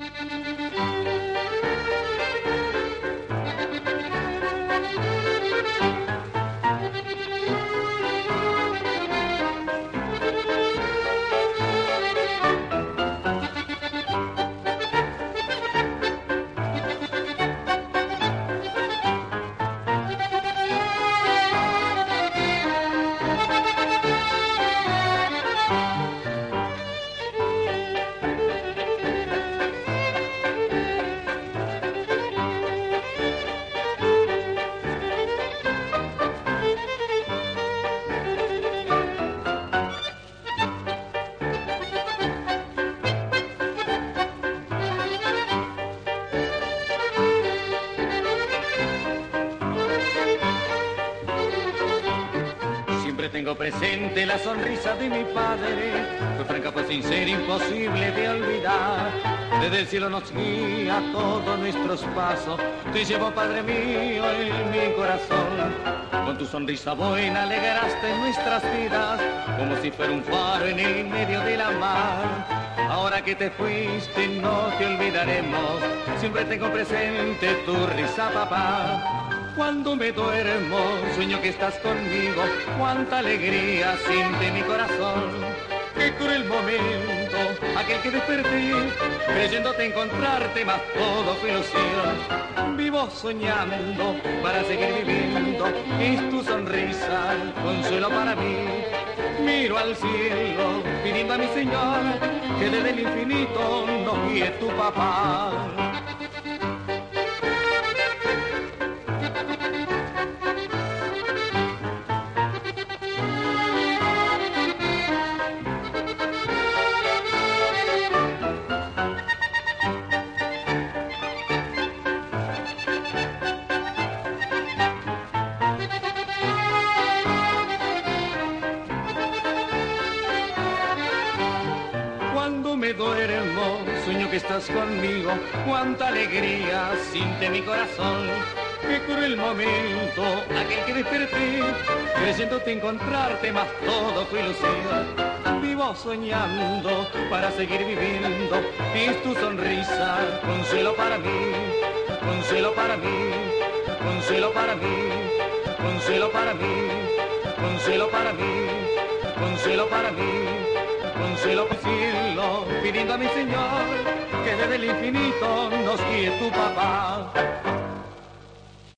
Tengo presente la sonrisa de mi padre, fue franca, fue sincera, imposible de olvidar. Desde el cielo nos guía todos nuestros pasos, te llevo, Padre mío, en mi corazón. Con tu sonrisa buena alegraste nuestras vidas, como si fuera un faro en el medio de la mar. Ahora que te fuiste no te olvidaremos, siempre tengo presente tu risa, papá. Cuando me duermo, sueño que estás conmigo, cuánta alegría siente mi corazón. Qué cruel momento, aquel que desperté, creyéndote encontrarte, mas todo fue ilusión. Vivo soñando para seguir viviendo, es tu sonrisa, consuelo para mí. Miro al cielo, pidiendo a mi Señor, que desde el infinito nos guíe tu papá. Cuando me duermo, sueño que estás conmigo, cuánta alegría siente mi corazón. Qué cruel momento, aquel que desperté, creyéndote encontrarte, mas todo fue ilusión. Vivo soñando para seguir viviendo, es tu sonrisa, consuelo para mí, consuelo para mí, consuelo para mí, consuelo para mí, consuelo para mí, consuelo para mí. Consuelo por cielo, pidiendo a mi Señor que desde el infinito nos guíe tu papá.